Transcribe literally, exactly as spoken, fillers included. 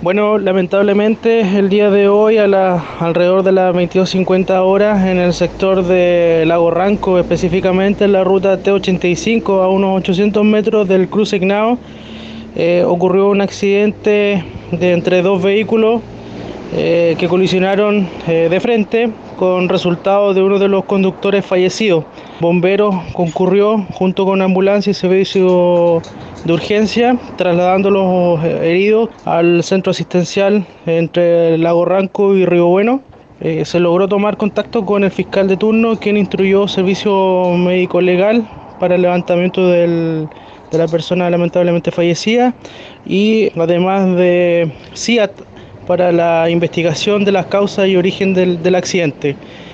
Bueno, lamentablemente el día de hoy a la, alrededor de las veintidós cincuenta horas en el sector de Lago Ranco, específicamente en la ruta T ochenta y cinco a unos ochocientos metros del cruce Ignao, eh, ocurrió un accidente de entre dos vehículos eh, que colisionaron eh, de frente con resultado de uno de los conductores fallecidos. Bomberos concurrió junto con ambulancia y servicio de urgencia, trasladando los heridos al centro asistencial entre Lago Ranco y Río Bueno. Eh, se logró tomar contacto con el fiscal de turno, quien instruyó servicio médico legal para el levantamiento del, de la persona lamentablemente fallecida y además de C I A T para la investigación de las causas y origen del, del accidente.